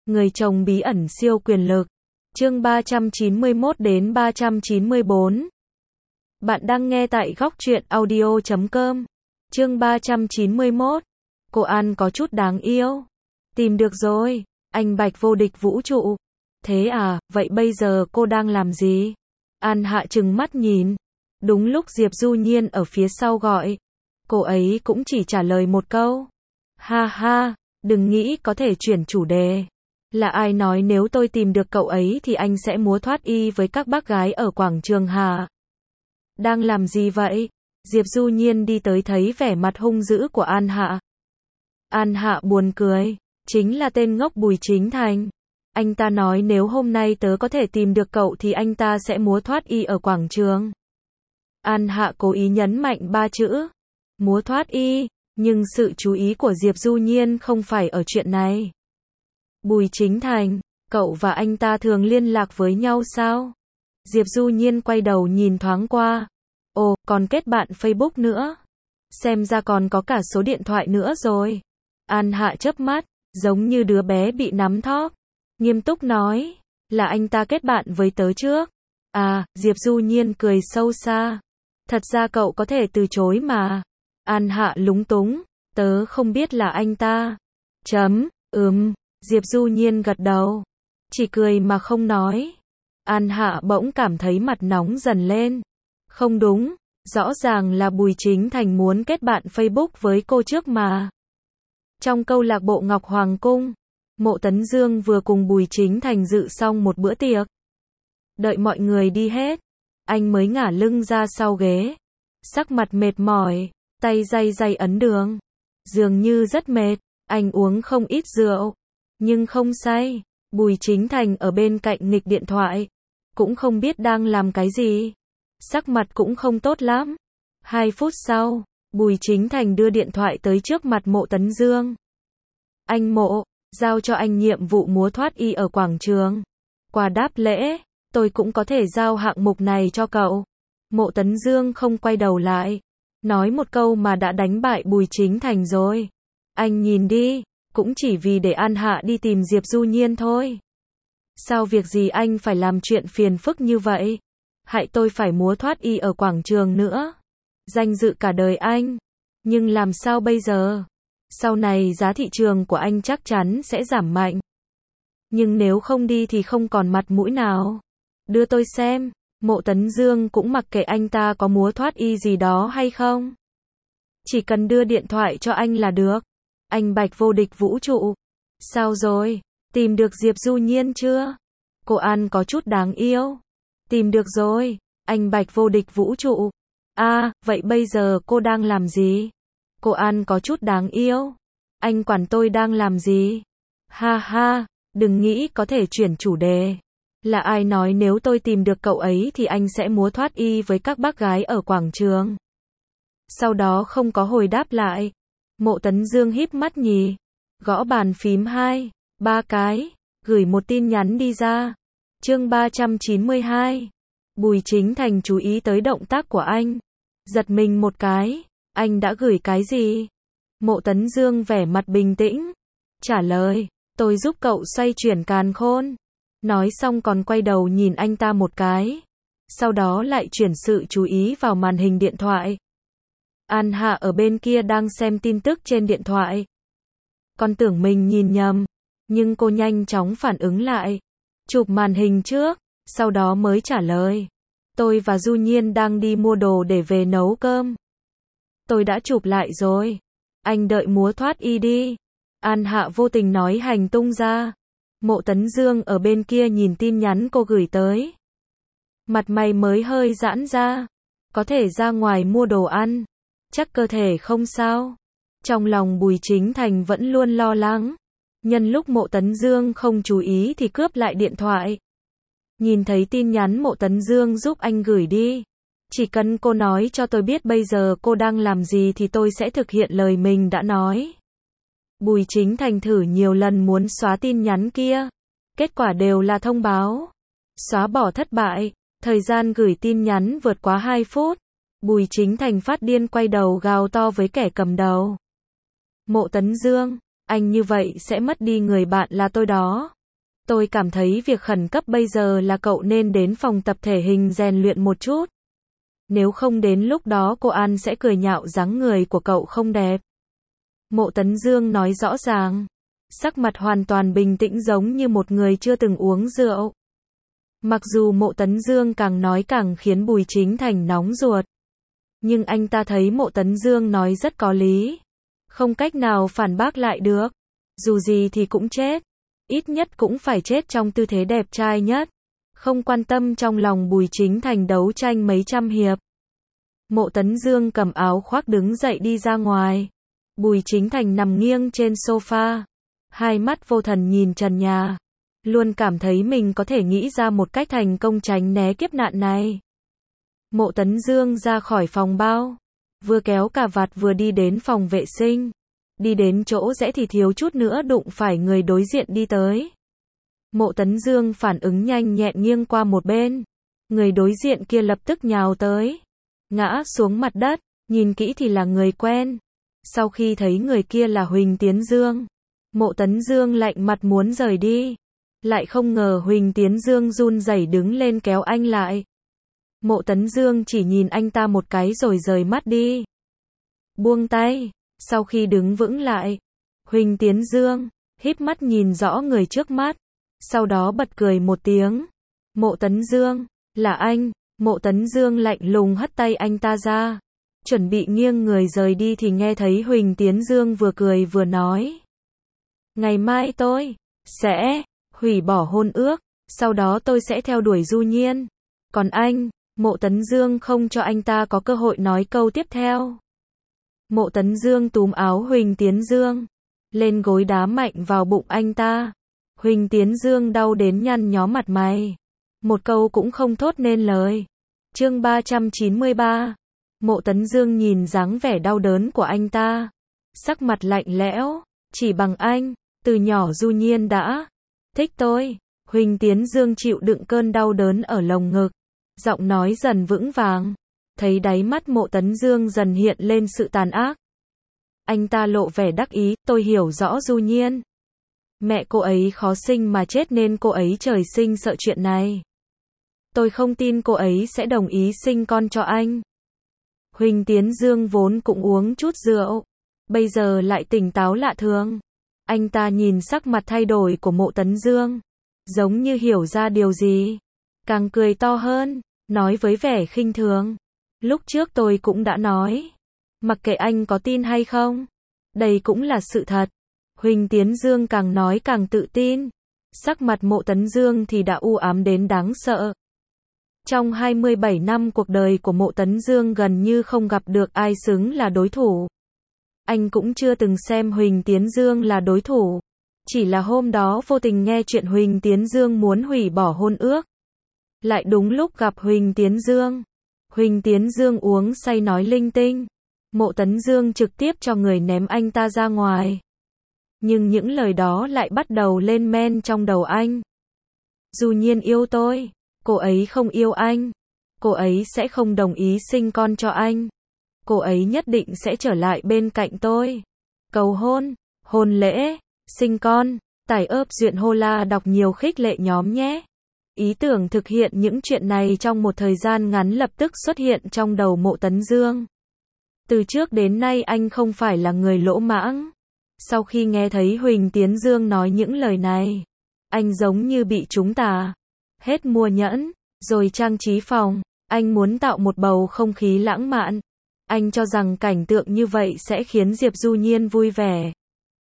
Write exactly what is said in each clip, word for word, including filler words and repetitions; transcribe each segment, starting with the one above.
Người chồng bí ẩn siêu quyền lực. Chương ba trăm chín mươi mốt đến ba trăm chín mươi bốn. Bạn đang nghe tại góc truyện audio chấm com. Chương ba trăm chín mươi mốt. Cô An có chút đáng yêu. Tìm được rồi, anh Bạch vô địch vũ trụ. Thế à, vậy bây giờ cô đang làm gì? An Hạ trừng mắt nhìn. Đúng lúc Diệp Du Nhiên ở phía sau gọi. Cô ấy cũng chỉ trả lời một câu. Ha ha, đừng nghĩ có thể chuyển chủ đề. Là ai nói nếu tôi tìm được cậu ấy thì anh sẽ múa thoát y với các bác gái ở quảng trường hả? Đang làm gì vậy? Diệp Du Nhiên đi tới thấy vẻ mặt hung dữ của An Hạ. An Hạ buồn cười. Chính là tên ngốc Bùi Chính Thành. Anh ta nói nếu hôm nay tớ có thể tìm được cậu thì anh ta sẽ múa thoát y ở quảng trường. An Hạ cố ý nhấn mạnh ba chữ. Múa thoát y. Nhưng sự chú ý của Diệp Du Nhiên không phải ở chuyện này. Bùi Chính Thành, cậu và anh ta thường liên lạc với nhau sao? Diệp Du Nhiên quay đầu nhìn thoáng qua. Ồ, còn kết bạn Facebook nữa. Xem ra còn có cả số điện thoại nữa rồi. An Hạ chớp mắt, giống như đứa bé bị nắm thóp. Nghiêm túc nói, là anh ta kết bạn với tớ trước. À, Diệp Du Nhiên cười sâu xa. Thật ra cậu có thể từ chối mà. An Hạ lúng túng, tớ không biết là anh ta. Chấm, ừm. Diệp Du Nhiên gật đầu. Chỉ cười mà không nói. An Hạ bỗng cảm thấy mặt nóng dần lên. Không đúng, rõ ràng là Bùi Chính Thành muốn kết bạn Facebook với cô trước mà. Trong câu lạc bộ Ngọc Hoàng Cung, Mộ Tấn Dương vừa cùng Bùi Chính Thành dự xong một bữa tiệc. Đợi mọi người đi hết, anh mới ngả lưng ra sau ghế. Sắc mặt mệt mỏi, tay day day ấn đường. Dường như rất mệt, anh uống không ít rượu. Nhưng không say. Bùi Chính Thành ở bên cạnh nghịch điện thoại. Cũng không biết đang làm cái gì. Sắc mặt cũng không tốt lắm. Hai phút sau, Bùi Chính Thành đưa điện thoại tới trước mặt Mộ Tấn Dương. Anh Mộ, giao cho anh nhiệm vụ múa thoát y ở quảng trường. Qua đáp lễ, tôi cũng có thể giao hạng mục này cho cậu. Mộ Tấn Dương không quay đầu lại. Nói một câu mà đã đánh bại Bùi Chính Thành rồi. Anh nhìn đi. Cũng chỉ vì để An Hạ đi tìm Diệp Du Nhiên thôi. Sao việc gì anh phải làm chuyện phiền phức như vậy? Hại tôi phải múa thoát y ở quảng trường nữa. Danh dự cả đời anh. Nhưng làm sao bây giờ? Sau này giá thị trường của anh chắc chắn sẽ giảm mạnh. Nhưng nếu không đi thì không còn mặt mũi nào. Đưa tôi xem. Mộ Tấn Dương cũng mặc kệ anh ta có múa thoát y gì đó hay không. Chỉ cần đưa điện thoại cho anh là được. Anh Bạch vô địch vũ trụ. Sao rồi? Tìm được Diệp Du Nhiên chưa? Cô An có chút đáng yêu. Tìm được rồi. Anh Bạch vô địch vũ trụ. À, vậy bây giờ cô đang làm gì? Cô An có chút đáng yêu. Anh quản tôi đang làm gì? Ha ha, đừng nghĩ có thể chuyển chủ đề. Là ai nói nếu tôi tìm được cậu ấy thì anh sẽ múa thoát y với các bác gái ở quảng trường? Sau đó không có hồi đáp lại. Mộ Tấn Dương híp mắt nhì, gõ bàn phím hai, ba cái, gửi một tin nhắn đi ra. Chương ba trăm chín mươi hai. Bùi Chính Thành chú ý tới động tác của anh. Giật mình một cái, anh đã gửi cái gì? Mộ Tấn Dương vẻ mặt bình tĩnh. Trả lời, tôi giúp cậu xoay chuyển càn khôn. Nói xong còn quay đầu nhìn anh ta một cái. Sau đó lại chuyển sự chú ý vào màn hình điện thoại. An Hạ ở bên kia đang xem tin tức trên điện thoại. Con tưởng mình nhìn nhầm, nhưng cô nhanh chóng phản ứng lại. Chụp màn hình trước, sau đó mới trả lời. Tôi và Du Nhiên đang đi mua đồ để về nấu cơm. Tôi đã chụp lại rồi. Anh đợi múa thoát y đi. An Hạ vô tình nói hành tung ra. Mộ Tấn Dương ở bên kia nhìn tin nhắn cô gửi tới. Mặt mày mới hơi giãn ra. Có thể ra ngoài mua đồ ăn. Chắc cơ thể không sao. Trong lòng Bùi Chính Thành vẫn luôn lo lắng. Nhân lúc Mộ Tấn Dương không chú ý thì cướp lại điện thoại. Nhìn thấy tin nhắn Mộ Tấn Dương giúp anh gửi đi. Chỉ cần cô nói cho tôi biết bây giờ cô đang làm gì thì tôi sẽ thực hiện lời mình đã nói. Bùi Chính Thành thử nhiều lần muốn xóa tin nhắn kia. Kết quả đều là thông báo. Xóa bỏ thất bại. Thời gian gửi tin nhắn vượt quá hai phút. Bùi Chính Thành phát điên quay đầu gào to với kẻ cầm đầu. Mộ Tấn Dương, Anh như vậy sẽ mất đi người bạn là tôi đó. Tôi cảm thấy việc khẩn cấp bây giờ là cậu nên đến phòng tập thể hình rèn luyện một chút. Nếu không đến lúc đó cô An sẽ cười nhạo dáng người của cậu không đẹp. Mộ Tấn Dương nói rõ ràng. Sắc mặt hoàn toàn bình tĩnh giống như một người chưa từng uống rượu. Mặc dù Mộ Tấn Dương càng nói càng khiến Bùi Chính Thành nóng ruột. Nhưng anh ta thấy Mộ Tấn Dương nói rất có lý. Không cách nào phản bác lại được. Dù gì thì cũng chết. Ít nhất cũng phải chết trong tư thế đẹp trai nhất. Không quan tâm trong lòng Bùi Chính Thành đấu tranh mấy trăm hiệp. Mộ Tấn Dương cầm áo khoác đứng dậy đi ra ngoài. Bùi Chính Thành nằm nghiêng trên sofa. Hai mắt vô thần nhìn trần nhà. Luôn cảm thấy mình có thể nghĩ ra một cách thành công tránh né kiếp nạn này. Mộ Tấn Dương ra khỏi phòng bao. Vừa kéo cà vạt vừa đi đến phòng vệ sinh. Đi đến chỗ rẽ thì thiếu chút nữa đụng phải người đối diện đi tới. Mộ Tấn Dương phản ứng nhanh nhẹn nghiêng qua một bên. Người đối diện kia lập tức nhào tới. Ngã xuống mặt đất, nhìn kỹ thì là người quen. Sau khi thấy người kia là Huỳnh Tiến Dương, Mộ Tấn Dương lạnh mặt muốn rời đi. Lại không ngờ Huỳnh Tiến Dương run rẩy đứng lên kéo anh lại. Mộ Tấn Dương chỉ nhìn anh ta một cái rồi rời mắt đi. Buông tay, sau khi đứng vững lại, Huỳnh Tiến Dương híp mắt nhìn rõ người trước mắt, sau đó bật cười một tiếng. Mộ Tấn Dương, là anh. Mộ Tấn Dương lạnh lùng hất tay anh ta ra. Chuẩn bị nghiêng người rời đi thì nghe thấy Huỳnh Tiến Dương vừa cười vừa nói. Ngày mai tôi sẽ hủy bỏ hôn ước, sau đó tôi sẽ theo đuổi Du Nhiên. Còn anh, Mộ Tấn Dương không cho anh ta có cơ hội nói câu tiếp theo. Mộ Tấn Dương túm áo Huỳnh Tiến Dương, lên gối đá mạnh vào bụng anh ta. Huỳnh Tiến Dương đau đến nhăn nhó mặt mày. Một câu cũng không thốt nên lời. Chương ba trăm chín mươi ba. Mộ Tấn Dương nhìn dáng vẻ đau đớn của anh ta. Sắc mặt lạnh lẽo. Chỉ bằng anh, từ nhỏ Du Nhiên đã thích tôi. Huỳnh Tiến Dương chịu đựng cơn đau đớn ở lồng ngực. Giọng nói dần vững vàng. Thấy đáy mắt Mộ Tấn Dương dần hiện lên sự tàn ác. Anh ta lộ vẻ đắc ý. Tôi hiểu rõ Du Nhiên. Mẹ cô ấy khó sinh mà chết nên cô ấy trời sinh sợ chuyện này. Tôi không tin cô ấy sẽ đồng ý sinh con cho anh. Huỳnh Tiến Dương vốn cũng uống chút rượu, bây giờ lại tỉnh táo lạ thường. Anh ta nhìn sắc mặt thay đổi của Mộ Tấn Dương, giống như hiểu ra điều gì. Càng cười to hơn, nói với vẻ khinh thường. Lúc trước tôi cũng đã nói. Mặc kệ anh có tin hay không, đây cũng là sự thật. Huỳnh Tiến Dương càng nói càng tự tin. Sắc mặt Mộ Tấn Dương thì đã u ám đến đáng sợ. Trong hai mươi bảy năm cuộc đời của Mộ Tấn Dương gần như không gặp được ai xứng là đối thủ. Anh cũng chưa từng xem Huỳnh Tiến Dương là đối thủ. Chỉ là hôm đó vô tình nghe chuyện Huỳnh Tiến Dương muốn hủy bỏ hôn ước. Lại đúng lúc gặp Huỳnh Tiến Dương. Huỳnh Tiến Dương uống say nói linh tinh. Mộ Tấn Dương trực tiếp cho người ném anh ta ra ngoài. Nhưng những lời đó lại bắt đầu lên men trong đầu anh. Du Nhiên yêu tôi. Cô ấy không yêu anh. Cô ấy sẽ không đồng ý sinh con cho anh. Cô ấy nhất định sẽ trở lại bên cạnh tôi. Cầu hôn, hôn lễ, sinh con, tải ớp duyện hô la đọc nhiều khích lệ nhóm nhé. Ý tưởng thực hiện những chuyện này trong một thời gian ngắn lập tức xuất hiện trong đầu Mộ Tấn Dương. Từ trước đến nay anh không phải là người lỗ mãng. Sau khi nghe thấy Huỳnh Tiến Dương nói những lời này, anh giống như bị trúng tà. Hết mua nhẫn, rồi trang trí phòng. Anh muốn tạo một bầu không khí lãng mạn. Anh cho rằng cảnh tượng như vậy sẽ khiến Diệp Du Nhiên vui vẻ.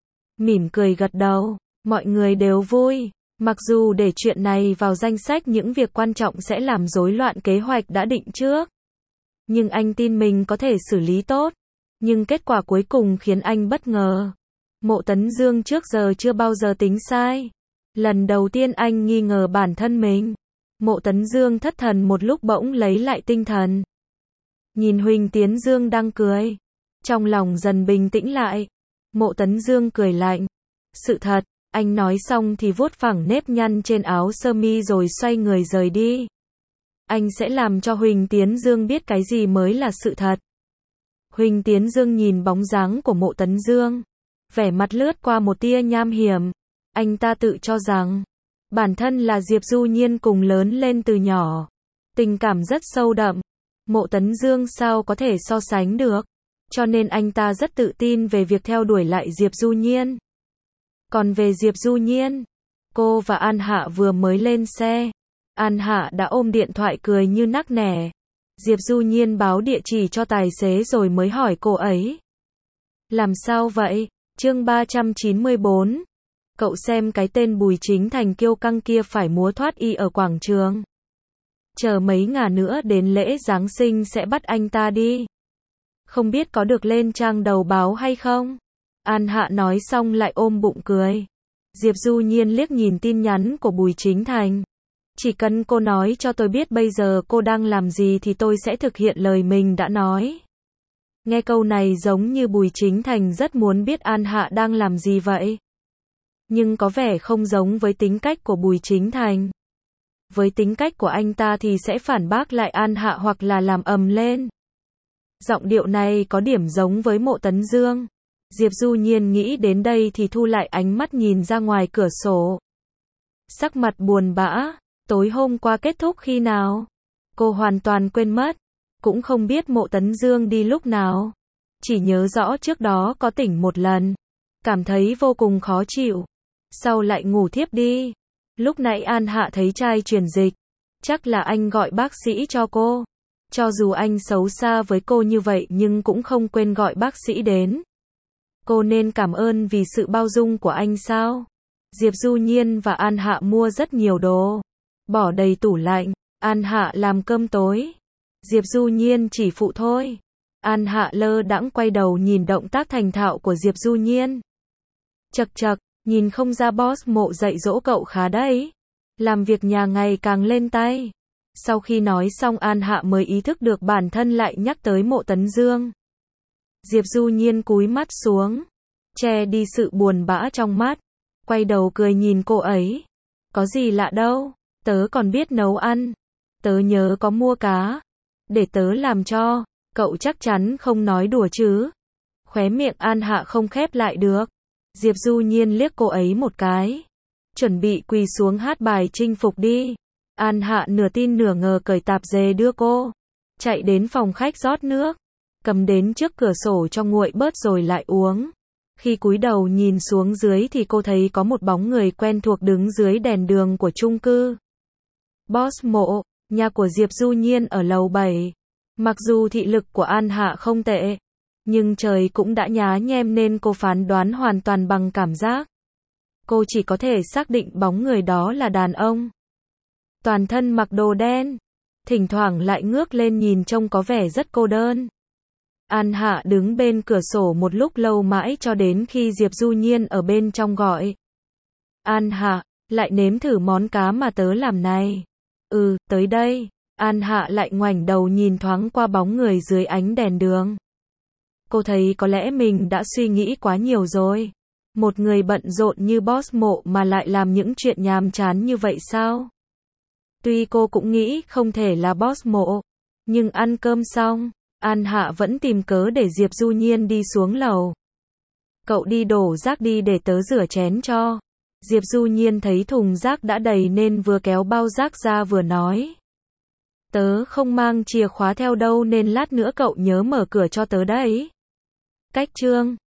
Mỉm cười gật đầu. Mọi người đều vui. Mặc dù để chuyện này vào danh sách những việc quan trọng sẽ làm rối loạn kế hoạch đã định trước. Nhưng anh tin mình có thể xử lý tốt. Nhưng kết quả cuối cùng khiến anh bất ngờ. Mộ Tấn Dương trước giờ chưa bao giờ tính sai. Lần đầu tiên anh nghi ngờ bản thân mình. Mộ Tấn Dương thất thần một lúc bỗng lấy lại tinh thần. Nhìn Huỳnh Tiến Dương đang cười. Trong lòng dần bình tĩnh lại. Mộ Tấn Dương cười lạnh. Sự thật, anh nói xong thì vuốt phẳng nếp nhăn trên áo sơ mi rồi xoay người rời đi. Anh sẽ làm cho Huỳnh Tiến Dương biết cái gì mới là sự thật. Huỳnh Tiến Dương nhìn bóng dáng của Mộ Tấn Dương. Vẻ mặt lướt qua một tia nham hiểm. Anh ta tự cho rằng, bản thân là Diệp Du Nhiên cùng lớn lên từ nhỏ. Tình cảm rất sâu đậm. Mộ Tấn Dương sao có thể so sánh được. Cho nên anh ta rất tự tin về việc theo đuổi lại Diệp Du Nhiên. Còn về Diệp Du Nhiên, cô và An Hạ vừa mới lên xe. An Hạ đã ôm điện thoại cười như nắc nẻ. Diệp Du Nhiên báo địa chỉ cho tài xế rồi mới hỏi cô ấy. Làm sao vậy? Chương ba trăm chín mươi bốn. Cậu xem cái tên Bùi Chính Thành kiêu căng kia phải múa thoát y ở quảng trường. Chờ mấy ngày nữa đến lễ Giáng sinh sẽ bắt anh ta đi. Không biết có được lên trang đầu báo hay không? An Hạ nói xong lại ôm bụng cười. Diệp Du Nhiên liếc nhìn tin nhắn của Bùi Chính Thành. Chỉ cần cô nói cho tôi biết bây giờ cô đang làm gì thì tôi sẽ thực hiện lời mình đã nói. Nghe câu này giống như Bùi Chính Thành rất muốn biết An Hạ đang làm gì vậy. Nhưng có vẻ không giống với tính cách của Bùi Chính Thành. Với tính cách của anh ta thì sẽ phản bác lại An Hạ hoặc là làm ầm lên. Giọng điệu này có điểm giống với Mộ Tấn Dương. Diệp Du Nhiên nghĩ đến đây thì thu lại ánh mắt nhìn ra ngoài cửa sổ. Sắc mặt buồn bã, tối hôm qua kết thúc khi nào? Cô hoàn toàn quên mất, cũng không biết Mộ Tấn Dương đi lúc nào. Chỉ nhớ rõ trước đó có tỉnh một lần, cảm thấy vô cùng khó chịu, sau lại ngủ thiếp đi. Lúc nãy An Hạ thấy trai truyền dịch, chắc là anh gọi bác sĩ cho cô. Cho dù anh xấu xa với cô như vậy nhưng cũng không quên gọi bác sĩ đến. Cô nên cảm ơn vì sự bao dung của anh sao? Diệp Du Nhiên và An Hạ mua rất nhiều đồ, bỏ đầy tủ lạnh. An Hạ làm cơm tối, Diệp Du Nhiên chỉ phụ thôi. An Hạ lơ đãng quay đầu nhìn động tác thành thạo của Diệp Du Nhiên. Chậc chậc, nhìn không ra boss Mộ dạy dỗ cậu khá đấy. Làm việc nhà ngày càng lên tay. Sau khi nói xong An Hạ mới ý thức được bản thân lại nhắc tới Mộ Tấn Dương. Diệp Du Nhiên cúi mắt xuống, che đi sự buồn bã trong mắt, quay đầu cười nhìn cô ấy. Có gì lạ đâu, tớ còn biết nấu ăn. Tớ nhớ có mua cá, để tớ làm cho. Cậu chắc chắn không nói đùa chứ? Khóe miệng An Hạ không khép lại được. Diệp Du Nhiên liếc cô ấy một cái, chuẩn bị quỳ xuống hát bài chinh phục đi. An Hạ nửa tin nửa ngờ cởi tạp dề đưa cô, chạy đến phòng khách rót nước, cầm đến trước cửa sổ cho nguội bớt rồi lại uống. Khi cúi đầu nhìn xuống dưới thì cô thấy có một bóng người quen thuộc đứng dưới đèn đường của chung cư. Boss Mộ, nhà của Diệp Du Nhiên ở lầu bảy. Mặc dù thị lực của An Hạ không tệ, nhưng trời cũng đã nhá nhem nên cô phán đoán hoàn toàn bằng cảm giác. Cô chỉ có thể xác định bóng người đó là đàn ông. Toàn thân mặc đồ đen, thỉnh thoảng lại ngước lên nhìn trông có vẻ rất cô đơn. An Hạ đứng bên cửa sổ một lúc lâu mãi cho đến khi Diệp Du Nhiên ở bên trong gọi. An Hạ, lại nếm thử món cá mà tớ làm này. Ừ, tới đây. An Hạ lại ngoảnh đầu nhìn thoáng qua bóng người dưới ánh đèn đường. Cô thấy có lẽ mình đã suy nghĩ quá nhiều rồi. Một người bận rộn như boss Mộ mà lại làm những chuyện nhàm chán như vậy sao? Tuy cô cũng nghĩ không thể là boss Mộ, nhưng ăn cơm xong, An Hạ vẫn tìm cớ để Diệp Du Nhiên đi xuống lầu. Cậu đi đổ rác đi để tớ rửa chén cho. Diệp Du Nhiên thấy thùng rác đã đầy nên vừa kéo bao rác ra vừa nói. Tớ không mang chìa khóa theo đâu nên lát nữa cậu nhớ mở cửa cho tớ đấy. Cách chương